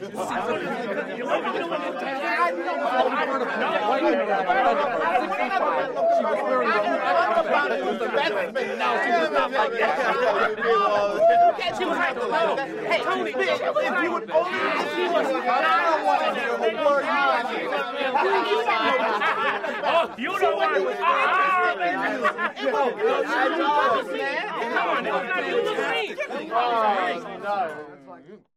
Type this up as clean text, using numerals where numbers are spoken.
She was like, hey, Tony, if you would only see what I don't want to hear a word. Oh, you don't want to. Come on, it was not you, it was me.